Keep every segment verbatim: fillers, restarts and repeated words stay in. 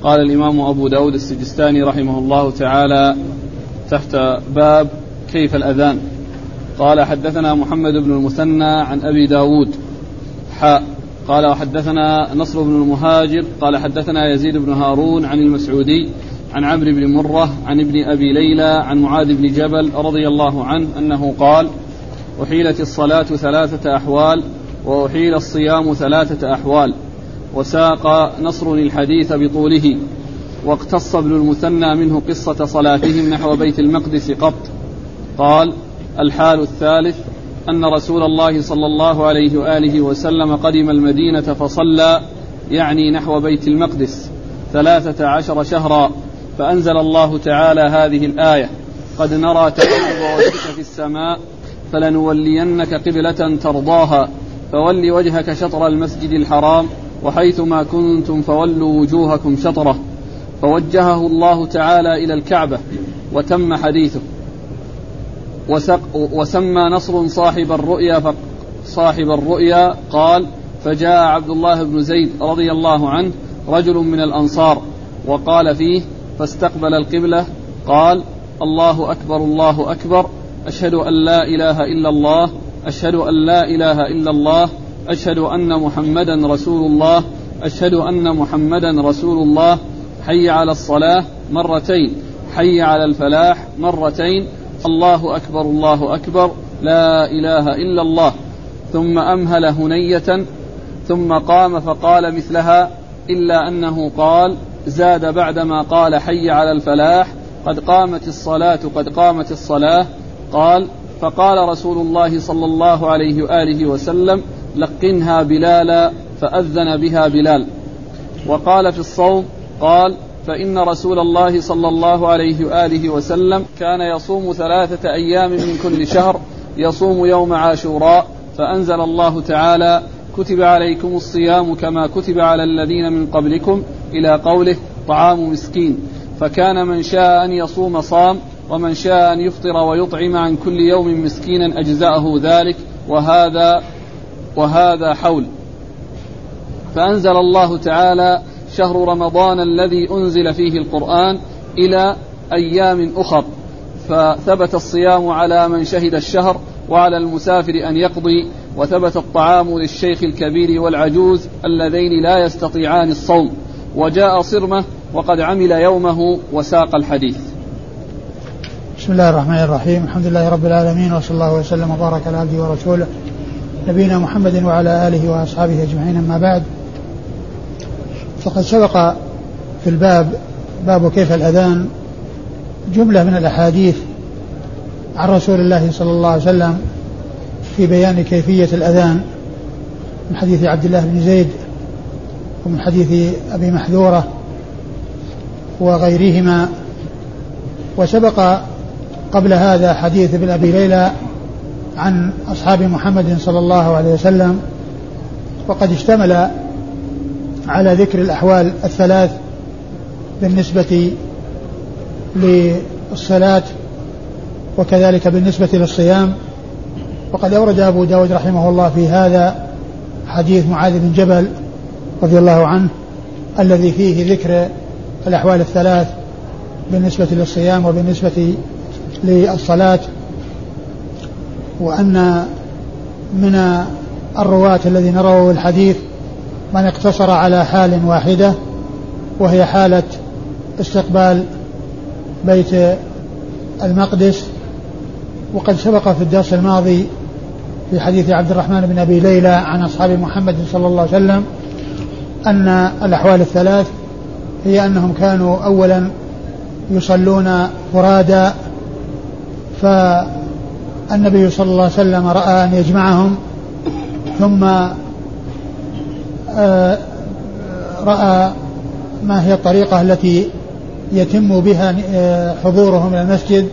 قال الإمام أبو داود السجستاني رحمه الله تعالى تحت باب كيف الأذان. قال حدثنا محمد بن المثنى عن أبي داود حاء قال وحدثنا نصر بن المهاجر قال حدثنا يزيد بن هارون عن المسعودي عن عمرو بن مرة عن ابن أبي ليلى عن معاذ بن جبل رضي الله عنه أنه قال أحيلت الصلاة ثلاثة أحوال وأحيل الصيام ثلاثة أحوال. وساق نصر الحديث بطوله، واقتص ابن المثنى منه قصة صلاتهم نحو بيت المقدس قط. قال الحال الثالث أن رسول الله صلى الله عليه وآله وسلم قدم المدينة فصلى، يعني نحو بيت المقدس، ثلاثة عشر شهرا، فأنزل الله تعالى هذه الآية: قد نرى تقلب وجهك في السماء فلنولينك قبلة ترضاها فول وجهك شطر المسجد الحرام وحيثما كنتم فولوا وجوهكم شطره، فوجهه الله تعالى إلى الكعبة وتم حديثه. وسمى نصر صاحب الرؤيا صاحب الرؤيا قال فجاء عبد الله بن زيد رضي الله عنه رجل من الأنصار وقال فيه فاستقبل القبلة قال الله أكبر الله أكبر، أشهد أن لا إله إلا الله، أشهد أن لا إله إلا الله، أشهد أن محمدا رسول الله، أشهد أن محمدا رسول الله، حي على الصلاة مرتين، حي على الفلاح مرتين، الله أكبر الله أكبر، لا إله إلا الله. ثم أمهل هنية ثم قام فقال مثلها، إلا أنه قال زاد بعدما قال حي على الفلاح قد قامت الصلاة قد قامت الصلاة. قال فقال رسول الله صلى الله عليه وآله وسلم لقنها بلالا، فأذن بها بلال. وقال في الصوم قال فإن رسول الله صلى الله عليه وآله وسلم كان يصوم ثلاثة أيام من كل شهر، يصوم يوم عاشوراء، فأنزل الله تعالى كتب عليكم الصيام كما كتب على الذين من قبلكم إلى قوله طعام مسكين، فكان من شاء أن يصوم صام ومن شاء أن يفطر ويطعم عن كل يوم مسكينا أجزاءه ذلك، وهذا وهذا حول. فأنزل الله تعالى شهر رمضان الذي أنزل فيه القرآن إلى أيام أخر، فثبت الصيام على من شهد الشهر وعلى المسافر أن يقضي، وثبت الطعام للشيخ الكبير والعجوز اللذين لا يستطيعان الصوم، وجاء صرمه وقد عمل يومه وساق الحديث. بسم الله الرحمن الرحيم، الحمد لله رب العالمين، وصلى الله وسلم وبارك على عبده ورسوله نبينا محمد وعلى آله وأصحابه أجمعين. أما بعد، فقد سبق في الباب باب كيف الأذان جملة من الأحاديث عن رسول الله صلى الله عليه وسلم في بيان كيفية الأذان، من حديث عبد الله بن زيد ومن حديث أبي محذورة وغيرهما. وسبق قبل هذا حديث ابن أبي ليلى عن أصحاب محمد صلى الله عليه وسلم، وقد اشتمل على ذكر الأحوال الثلاث بالنسبة للصلاة وكذلك بالنسبة للصيام. وقد أورد أبو داود رحمه الله في هذا حديث معاذ بن جبل رضي الله عنه الذي فيه ذكر الأحوال الثلاث بالنسبة للصيام وبالنسبة للصلاة، وأن من الرواة الذين رووا الحديث من اقتصر على حال واحدة وهي حالة استقبال بيت المقدس. وقد سبق في الدرس الماضي في حديث عبد الرحمن بن أبي ليلى عن أصحاب محمد صلى الله عليه وسلم أن الأحوال الثلاث هي أنهم كانوا أولا يصلون فرادا، فالنبي صلى الله عليه وسلم رأى أن يجمعهم، ثم رأى ما هي الطريقة التي يتم بها حضورهم إلى المسجد،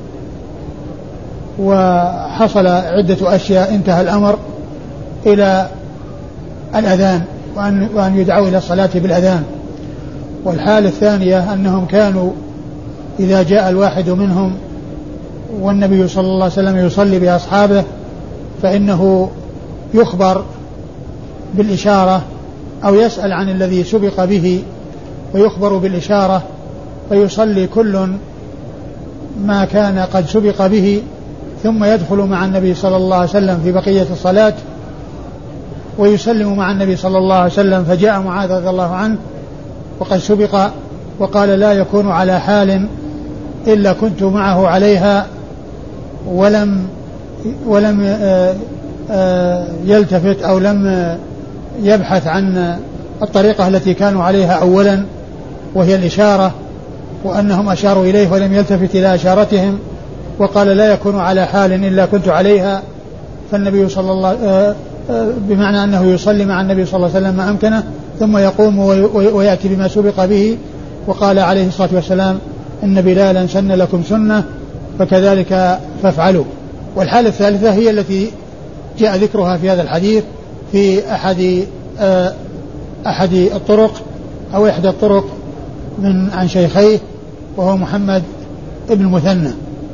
وحصل عدة أشياء انتهى الأمر إلى الأذان وأن, وأن يدعوا إلى الصلاة بالأذان. والحالة الثانية أنهم كانوا إذا جاء الواحد منهم والنبي صلى الله عليه وسلم يصلي بأصحابه فإنه يخبر بالإشارة أو يسأل عن الذي سبق به ويخبر بالإشارة، فيصلي كل ما كان قد سبق به ثم يدخل مع النبي صلى الله عليه وسلم في بقية الصلاة ويسلم مع النبي صلى الله عليه وسلم. فجاء معاذ رضي الله عنه وقد سبق وقال لا يكون على حال إلا كنت معه عليها ولم ولم يلتفت أو لم يبحث عن الطريقة التي كانوا عليها أولا وهي الإشارة، وأنهم أشاروا إليه ولم يلتفت إلى إشارتهم، وقال لا يكون على حال إلا كنت عليها. فالنبي صلى الله بمعنى أنه يصلي مع النبي صلى الله عليه وسلم ما أمكنه ثم يقوم ويأتي بما سبق به. وقال عليه الصلاة والسلام إن بلالا سن لكم سنة فكذلك فافعلوا. والحالة الثالثة هي التي جاء ذكرها في هذا الحديث في أحد أحد الطرق أو إحدى الطرق من عن شيخيه وهو محمد ابن مثنى.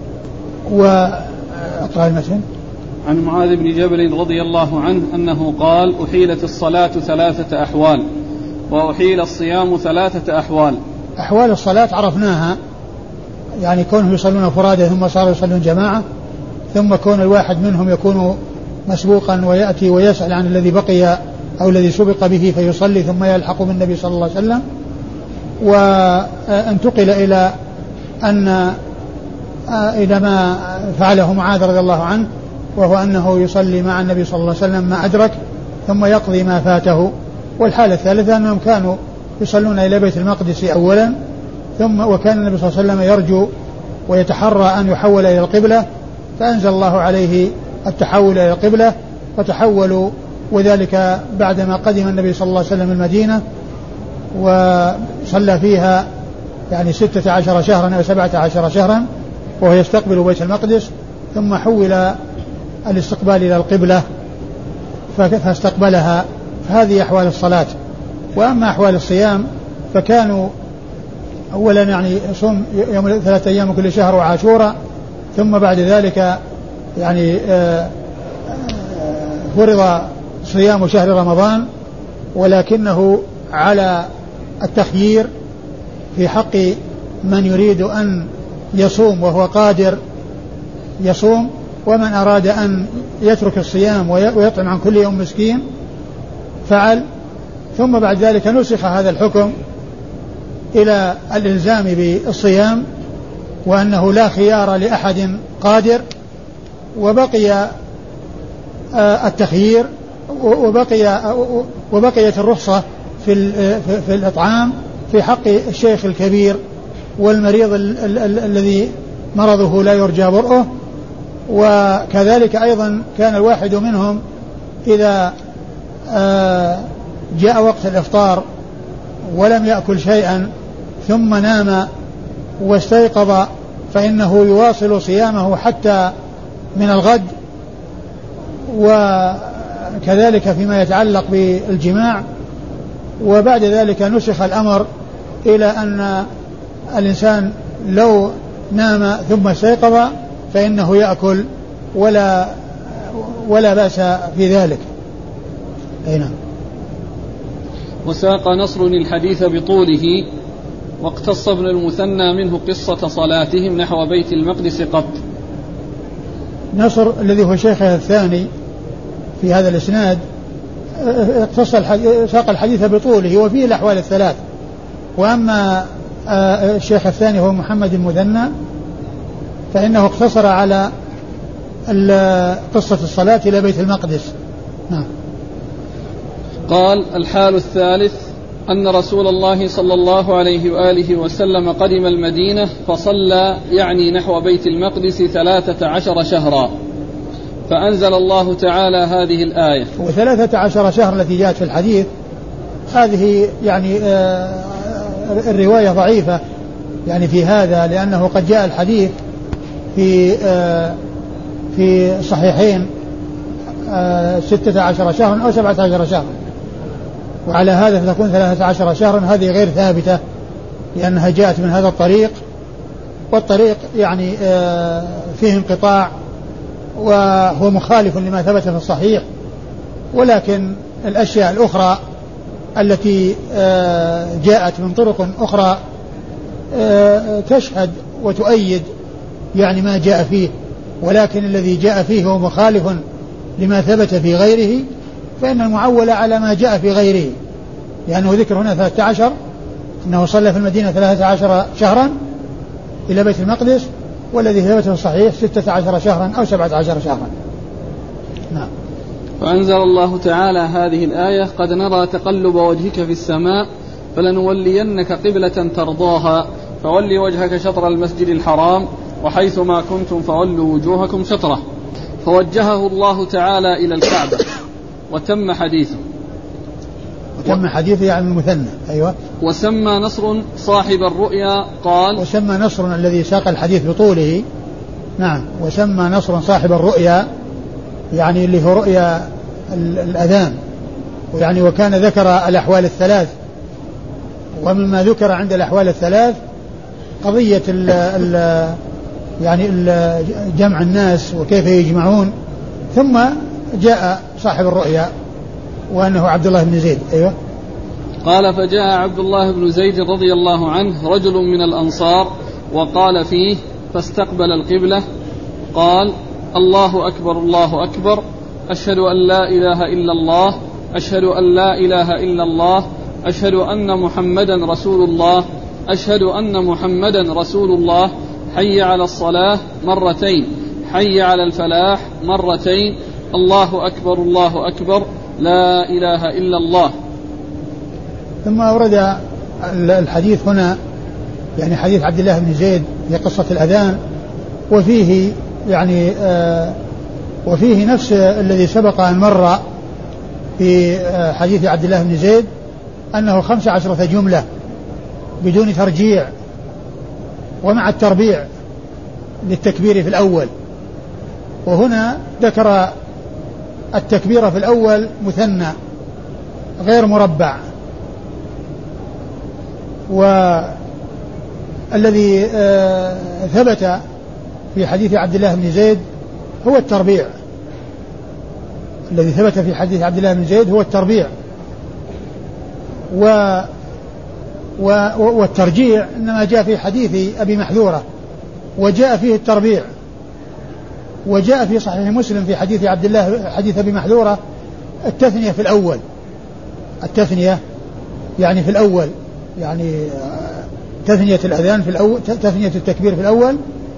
وأقرأ المتن. عن معاذ بن جبل رضي الله عنه أنه قال أحيلت الصلاة ثلاثة أحوال وأحيل الصيام ثلاثة أحوال. أحوال الصلاة عرفناها، يعني كونهم يصلون فرادى ثم صاروا يصلون جماعة، ثم كون الواحد منهم يكون مسبوقا ويأتي ويسأل عن الذي بقي أو الذي سبق به فيصلي ثم يلحق بالنبي صلى الله عليه وسلم. وانتقل إلى أن إلى ما فعله معاذ رضي الله عنه، وهو أنه يصلي مع النبي صلى الله عليه وسلم ما أدرك ثم يقضي ما فاته. والحالة الثالثة أنهم كانوا يصلون إلى بيت المقدس أولا، ثم وكان النبي صلى الله عليه وسلم يرجو ويتحرى أن يحول إلى القبلة، فأنزل الله عليه التحول إلى القبلة فتحولوا، وذلك بعدما قدم النبي صلى الله عليه وسلم المدينة وصلى فيها يعني ستة عشر شهرا أو سبعة عشر شهرا وهو يستقبل بيت المقدس، ثم حول الاستقبال إلى القبلة فاستقبلها. فهذه أحوال الصلاة. وأما أحوال الصيام فكانوا أولا يعني يصوم يوم ثلاثة أيام كل شهر وعاشورا، ثم بعد ذلك يعني فرض صيام شهر رمضان، ولكنه على التخيير في حق من يريد أن يصوم وهو قادر يصوم، ومن أراد أن يترك الصيام ويطعم عن كل يوم مسكين فعل. ثم بعد ذلك نسخ هذا الحكم إلى الإلزام بالصيام وأنه لا خيار لأحد قادر، وبقي التخيير وبقي وبقيت الرخصة في في الإطعام في حق الشيخ الكبير والمريض الذي مرضه لا يرجى برؤه. وكذلك أيضا كان الواحد منهم إذا جاء وقت الإفطار ولم يأكل شيئا ثم نام واستيقظ فإنه يواصل صيامه حتى من الغد. وكذلك فيما يتعلق بالجماع. وبعد ذلك نسخ الأمر إلى أن الإنسان لو نام ثم استيقظ فإنه يأكل ولا ولا بأس في ذلك. أي نعم. وساق نصر الحديث بطوله، واقتص ابن المثنى منه قصة صلاتهم نحو بيت المقدس قط. نصر الذي هو شيخه الثاني في هذا الإسناد اقتص الحديث ساق الحديث بطوله وفيه الأحوال الثلاث. وأما الشيخ الثاني هو محمد المثنى فإنه اقتصر على قصة الصلاة إلى بيت المقدس. نعم. قال الحال الثالث أن رسول الله صلى الله عليه وآله وسلم قدم المدينة فصلى يعني نحو بيت المقدس ثلاثة عشر شهرا، فأنزل الله تعالى هذه الآية. وثلاثة عشر شهر التي جاءت في الحديث هذه يعني آه الرواية ضعيفة يعني في هذا، لأنه قد جاء الحديث في آه في صحيحين آه ستة عشر شهرا أو سبعة عشر شهرا، وعلى هذا فتكون ثلاثة عشر شهرا. هذه غير ثابتة لأنها جاءت من هذا الطريق، والطريق يعني آه فيه انقطاع وهو مخالف لما ثبت في الصحيح. ولكن الأشياء الأخرى التي جاءت من طرق أخرى تشهد وتؤيد يعني ما جاء فيه، ولكن الذي جاء فيه هو مخالف لما ثبت في غيره، فإن المعول على ما جاء في غيره، لأنه ذكر هنا ثلاثة عشر أنه صلى في المدينة ثلاثة عشر شهرا إلى بيت المقدس، والذي ثبت في الصحيح ستة عشر شهرا أو سبعة عشر شهرا. نعم. فأنزل الله تعالى هذه الآية: قد نرى تقلب وجهك في السماء فلنولينك قبلة ترضاها فولي وجهك شطر المسجد الحرام وحيثما كنتم فولوا وجوهكم شطره. فوجهه الله تعالى إلى الكعبة وتم حديثه. وتم حديثه يعني المثنى. أيوة. وسمى نصر صاحب الرؤيا قال وسمى نصر الذي ساق الحديث بطوله. نعم. وسمى نصر صاحب الرؤيا يعني اللي هو رؤيا الأذان، يعني وكان ذكر الأحوال الثلاث، ومما ذكر عند الأحوال الثلاث قضية ال ال يعني ال جمع الناس وكيف يجمعون، ثم جاء صاحب الرؤيا وأنه عبد الله بن زيد. أيوة. قال: فجاء عبد الله بن زيد رضي الله عنه رجل من الأنصار وقال فيه فاستقبل القبلة قال: الله أكبر الله أكبر، أشهد أن لا إله إلا الله، أشهد أن لا إله إلا الله، أشهد أن محمدا رسول الله، أشهد أن محمدا رسول الله، حي على الصلاة مرتين، حي على الفلاح مرتين، الله أكبر الله أكبر، لا إله إلا الله. ثم أورد الحديث هنا يعني حديث عبد الله بن زيد في قصة الأذان، وفيه يعني آه وفيه نفس الذي سبق أن مر في آه حديث عبد الله بن زيد، أنه خمس عشرة جملة بدون ترجيع ومع التربيع للتكبير في الأول، وهنا ذكر التكبير في الأول مثنى غير مربع. والذي آه ثبت في حديث عبد الله بن زيد هو التربيع، الذي ثبت في حديث عبد الله بن زيد هو التربيع، و والترجيع إنما جاء في حديث أبي محذورة وجاء فيه التربيع، وجاء في صحيح مسلم في حديث عبد الله حديث أبي محذورة التثنية في الأول، التثنية يعني في الأول يعني تثنية الأذان في الأول، تثنية التكبير في الأول،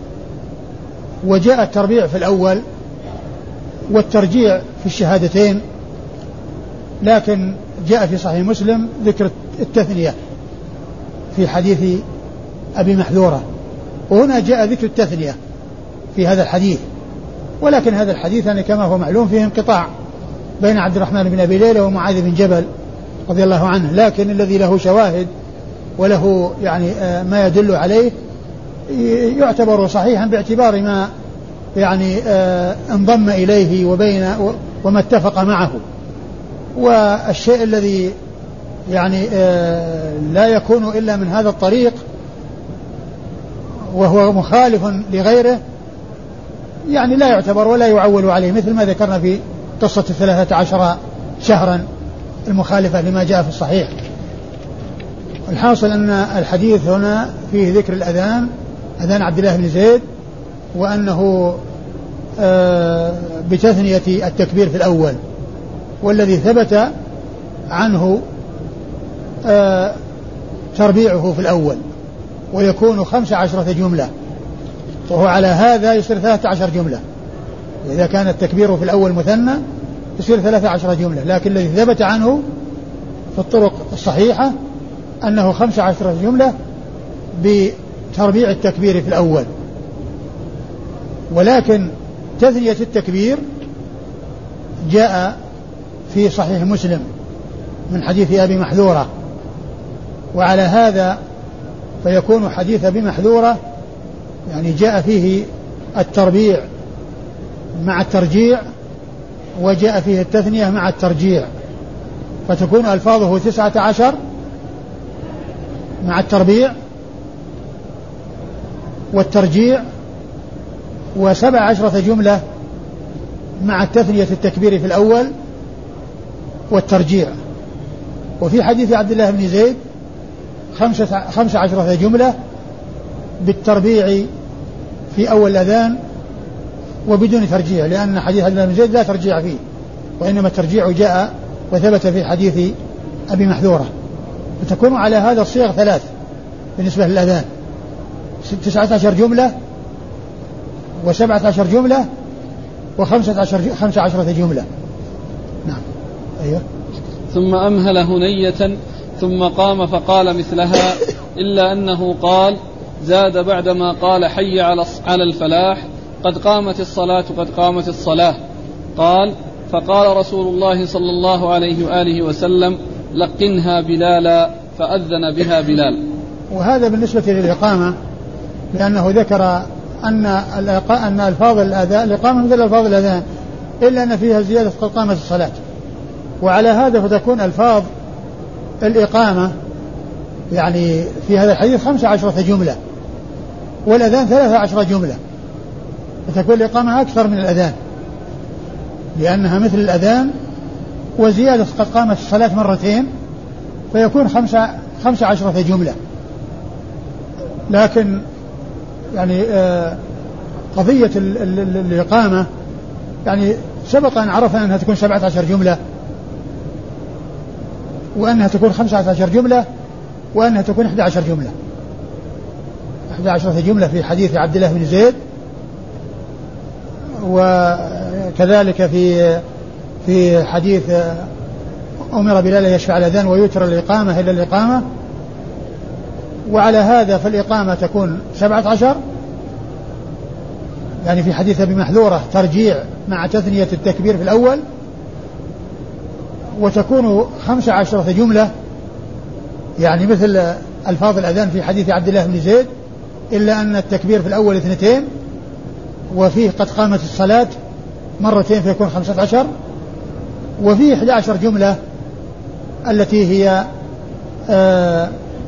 وجاء التربيع في الأول والترجيع في الشهادتين، لكن جاء في صحيح مسلم ذكر التثنية في حديث أبي محذورة، وهنا جاء ذكر التثنية في هذا الحديث. ولكن هذا الحديث يعني كما هو معلوم فيه انقطاع بين عبد الرحمن بن أبي ليلى ومعاذ بن جبل رضي الله عنه، لكن الذي له شواهد وله يعني ما يدل عليه يعتبر صحيحا باعتبار ما يعني انضم إليه وبين وما اتفق معه. والشيء الذي يعني لا يكون إلا من هذا الطريق وهو مخالف لغيره يعني لا يعتبر ولا يعول عليه، مثل ما ذكرنا في قصة الثلاثة عشر شهرا المخالفة لما جاء في الصحيح. الحاصل أن الحديث هنا فيه ذكر الأذان، أذان عبد الله بن زيد، وأنه بتثنية التكبير في الأول، والذي ثبت عنه تربيعه في الأول، ويكون خمس عشرة جملة، وهو على هذا يصير ثلاثة عشر جملة. إذا كان التكبير في الأول مثنى يصير ثلاثة عشر جملة، لكن الذي ثبت عنه في الطرق الصحيحة أنه خمس عشرة جملة بتربيع التكبير في الأول. ولكن تثنية التكبير جاء في صحيح مسلم من حديث أبي محذورة، وعلى هذا فيكون حديث أبي محذورة يعني جاء فيه التربيع مع الترجيع، وجاء فيه التثنية مع الترجيع، فتكون ألفاظه تسعة عشر مع التربيع والترجيع، وسبع عشرة جملة مع التثنية التكبير في الأول والترجيع. وفي حديث عبد الله بن زيد خمسة, خمسة عشرة جملة بالتربيع في أول الأذان وبدون ترجيع، لأن حديث عبد الله بن زيد لا ترجيع فيه، وإنما الترجيع جاء وثبت في حديث أبي محذورة. فتكون على هذا الصيغ ثلاث بالنسبة للأذان: تسعة عشر جملة وسبعة عشر جملة وخمسة عشر خمسة عشرة جملة. نعم. أيوه. ثم أمهل هنية ثم قام فقال مثلها، إلا أنه قال زاد بعدما قال حي على الفلاح قد قامت الصلاة قد قامت الصلاة. قال فقال رسول الله صلى الله عليه وآله وسلم لقنها بلالا، فأذن بها بلال. وهذا بالنسبة للإقامة، لأنه ذكر أن أن ألفاظ الأذان الإقامة مثل ألفاظ الأذان، إلا أن فيها زيادة قد قامت الصلاة. وعلى هذا فتكون ألفاظ الإقامة يعني في هذا الحديث خمسة عشرة جملة، والأذان ثلاثة عشرة جملة، فتكون الإقامة أكثر من الأذان لأنها مثل الأذان، وزيادة قد قامت الصلاة مرتين فيكون خمسة, خمسة عشرة جملة. لكن يعني آه قضية ال ال ال الإقامة يعني سبق أن عرفنا أنها تكون سبعة عشر جملة، وأنها تكون خمسة عشر جملة، وأنها تكون إحدى عشر جملة إحدى عشرة جملة في حديث عبد الله بن زيد، وكذلك في في حديث أمر بلال يشفع الأذان ويتر الإقامة إلى الإقامة. وعلى هذا فالإقامة تكون سبعة عشر، يعني في حديث أبي محذورة ترجيع مع تثنية التكبير في الأول، وتكون خمسة عشرة جملة يعني مثل ألفاظ الأذان في حديث عبد الله بن زيد، إلا أن التكبير في الأول اثنتين، وفيه قد قامت الصلاة مرتين فيكون خمسة عشر، وفيه إحدى عشر جملة التي هي آآ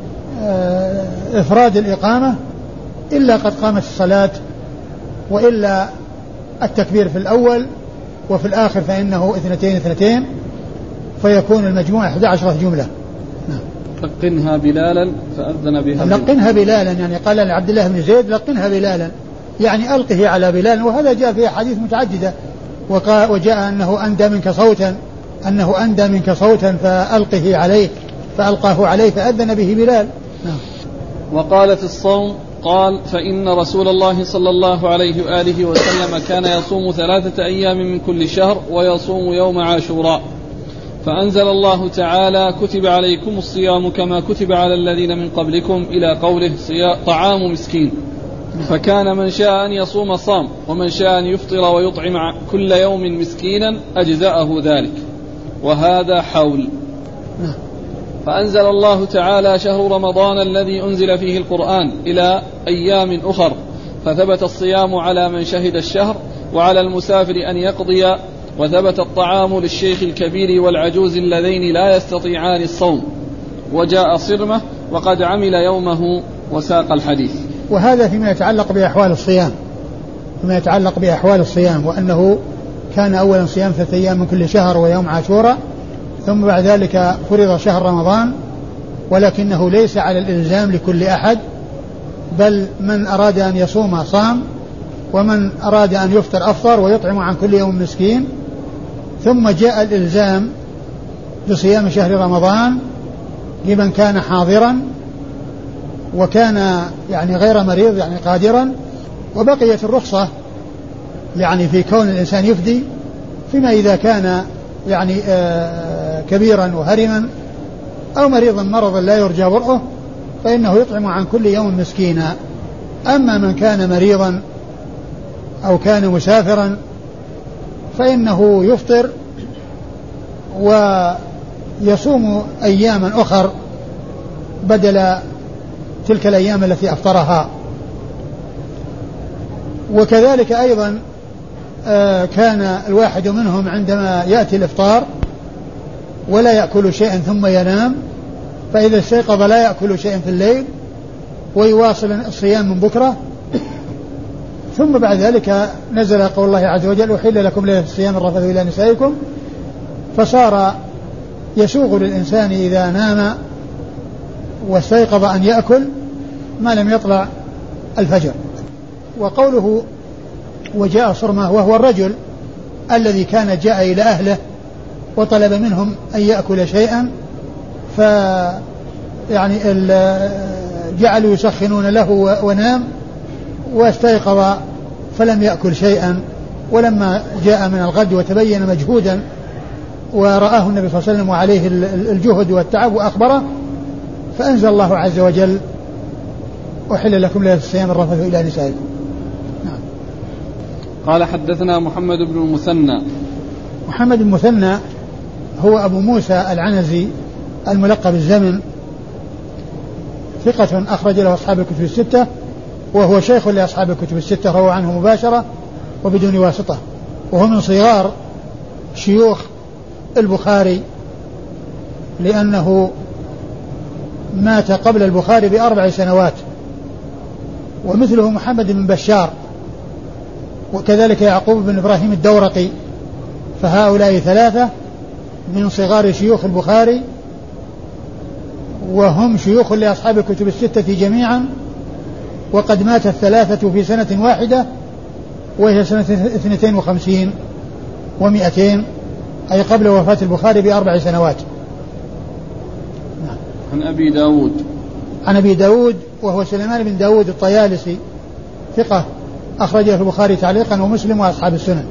آآ إفراد الإقامة إلا قد قامت الصلاة، وإلا التكبير في الأول، وفي الآخر فإنه اثنتين اثنتين، فيكون المجموع إحدى عشرة جملة. لقنها بلالا فأذن بها. لقنها بلالا يعني قال لعبد الله بن زيد لقنها بلالا، يعني ألقه على بلال. وهذا جاء في أحاديث متعددة، وجاء أنه أندى منك صوتا أنه أندى منك صوتا فألقه عليه، فألقاه عليه فأذن به بلال. نعم. وقال في الصوم قال فإن رسول الله صلى الله عليه وآله وسلم كان يصوم ثلاثة أيام من كل شهر ويصوم يوم عاشوراء، فأنزل الله تعالى كتب عليكم الصيام كما كتب على الذين من قبلكم إلى قوله طعام مسكين، فكان من شاء أن يصوم صام، ومن شاء أن يفطر ويطعم كل يوم مسكينا أجزأه ذلك، وهذا حول. فأنزل الله تعالى شهر رمضان الذي أنزل فيه القرآن إلى أيام أخر، فثبت الصيام على من شهد الشهر، وعلى المسافر أن يقضي، وثبت الطعام للشيخ الكبير والعجوز اللذين لا يستطيعان الصوم، وجاء صرمه وقد عمل يومه، وساق الحديث. وهذا فيما يتعلق بأحوال الصيام، فيما يتعلق بأحوال الصيام، وأنه كان أولا صيام ثلاثة أيام من كل شهر ويوم عاشوراء، ثم بعد ذلك فرض شهر رمضان، ولكنه ليس على الإلزام لكل أحد، بل من أراد أن يصوم صام، ومن أراد أن يفطر أفطر، ويطعم عن كل يوم مسكين. ثم جاء الإلزام بصيام شهر رمضان لمن كان حاضرا وكان يعني غير مريض يعني قادرا، وبقيت الرخصة يعني في كون الإنسان يفدي فيما إذا كان يعني آه كبيرا وهرما أو مريضا مرضا لا يرجى برؤه، فإنه يطعم عن كل يوم مسكينا. أما من كان مريضا أو كان مسافرا فإنه يفطر ويصوم أياما أخر بدل تلك الأيام التي أفطرها. وكذلك أيضا آه كان الواحد منهم عندما يأتي الإفطار ولا يأكل شيئا ثم ينام، فإذا استيقظ لا يأكل شيئا في الليل ويواصل الصيام من بكرة. ثم بعد ذلك نزل قول الله عز وجل: أحل لكم ليلة الصيام الرفث إلى نسائكم، فصار يسوغ للإنسان إذا نام واستيقظ أن يأكل ما لم يطلع الفجر. وقوله وجاء صرمة وهو الرجل الذي كان جاء إلى أهله وطلب منهم أن يأكل شيئا، ف يعني جعلوا يسخنون له ونام واستيقظ فلم يأكل شيئا، ولما جاء من الغد وتبين مجهودا ورآه النبي صلى الله عليه وسلم وعليه الجهد والتعب وأخبره، فأنزل الله عز وجل أحل لكم ليلة الصيام الرفث إلى نسائكم. نعم. قال حدثنا محمد بن المثنى. محمد بن المثنى هو أبو موسى العنزي الملقب الزمن، ثقة أخرج له أصحاب الكتب الستة، وهو شيخ لأصحاب الكتب الستة، روى عنه مباشرة وبدون واسطة، وهو من صغار شيوخ البخاري لأنه مات قبل البخاري بأربع سنوات. ومثله محمد بن بشار، وكذلك يعقوب بن إبراهيم الدورقي، فهؤلاء ثلاثة من صغار شيوخ البخاري، وهم شيوخ لأصحاب الكتب الستة جميعا، وقد مات الثلاثة في سنة واحدة وهي سنة اثنتين وخمسين ومئتين، أي قبل وفاة البخاري بأربع سنوات. عن أبي داود. عن أبي داود وهو سليمان بن داود الطيالسي، ثقة أخرجه البخاري تعليقا ومسلم وأصحاب السنن.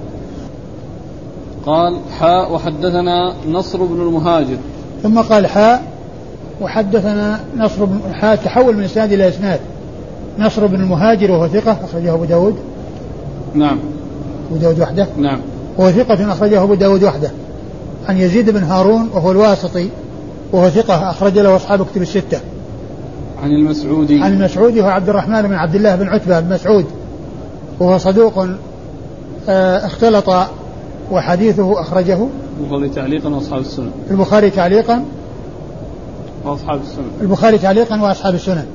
قال حاء وحدثنا نصر بن المهاجر. ثم قال حاء وحدثنا نصر بن حاء، تحول من إسناد إلى إسناد. نصر بن المهاجر وهو ثقة أخرجه أبو داود. نعم. أبو داود وحده. نعم. وهو ثقة أخرجه أبو داود وحده. عن يزيد بن هارون وهو الواسطي، وهو ثقة أخرج له أصحاب الكتب الستة. عن المسعودي. عن المسعودي هو عبد الرحمن بن عبد الله بن عتبة بن مسعود، وهو صدوق اه اختلط، وحديثه أخرجه البخاري تعليقا وأصحاب السنن. البخاري تعليقا وأصحاب السنن. البخاري تعليقا وأصحاب السنن.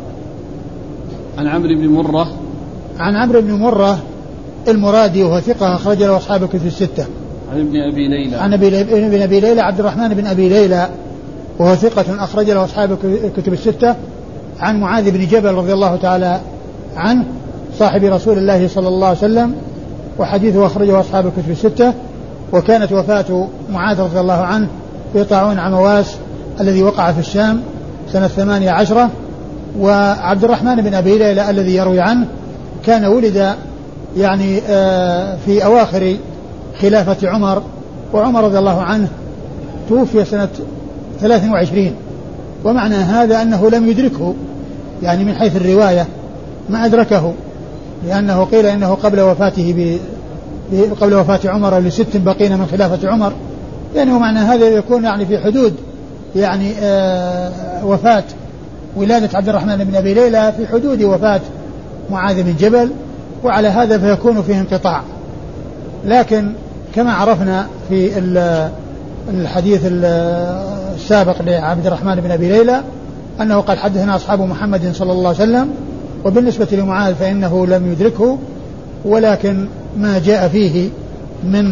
عن عمرو بن مرة. عن عمرو بن مرة المرادي وهو ثقة أخرج له أصحاب الكتب الستة. عن ابن أبي ليلى. عن ابن أبي ليلى عبد الرحمن بن أبي ليلى، وهو ثقة أخرج له أصحاب الكتب الستة. عن معاذ بن جبل رضي الله تعالى عنه صاحب رسول الله صلى الله عليه وسلم، وحديثه أخرجه أصحاب الكتب الستة. وكانت وفاة معاذ رضي الله عنه في طاعون عمواس الذي وقع في الشام سنة ثمانية عشرة. وعبد الرحمن بن أبي ليلى الذي يروي عنه كان ولد يعني في أواخر خلافة عمر، وعمر رضي الله عنه توفي سنة ثلاث وعشرين، ومعنى هذا أنه لم يدركه، يعني من حيث الرواية ما أدركه، لأنه قيل إنه قبل وفاته ب... قبل وفاة عمر لست بقين من خلافة عمر، يعني ومعنى هذا يكون يعني في حدود يعني آه وفاة ولادة عبد الرحمن بن أبي ليلى في حدود وفاة معاذ بن جبل، وعلى هذا فيكون فيه انقطاع. لكن كما عرفنا في الحديث السابق لعبد الرحمن بن أبي ليلى أنه قد حدثنا أصحاب محمد صلى الله عليه وسلم، وبالنسبة لمعاذ فإنه لم يدركه، ولكن ما جاء فيه من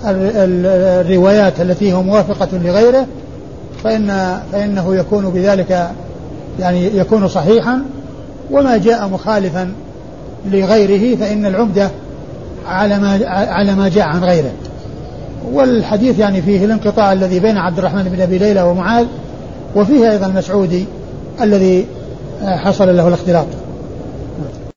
الروايات التي هي موافقة لغيره فإن فإنه يكون بذلك يعني يكون صحيحا، وما جاء مخالفا لغيره فإن العمدة على ما على ما جاء عن غيره. والحديث يعني فيه الانقطاع الذي بين عبد الرحمن بن أبي ليلى ومعاذ، وفيه أيضا المسعودي الذي حصل له الاختلاط.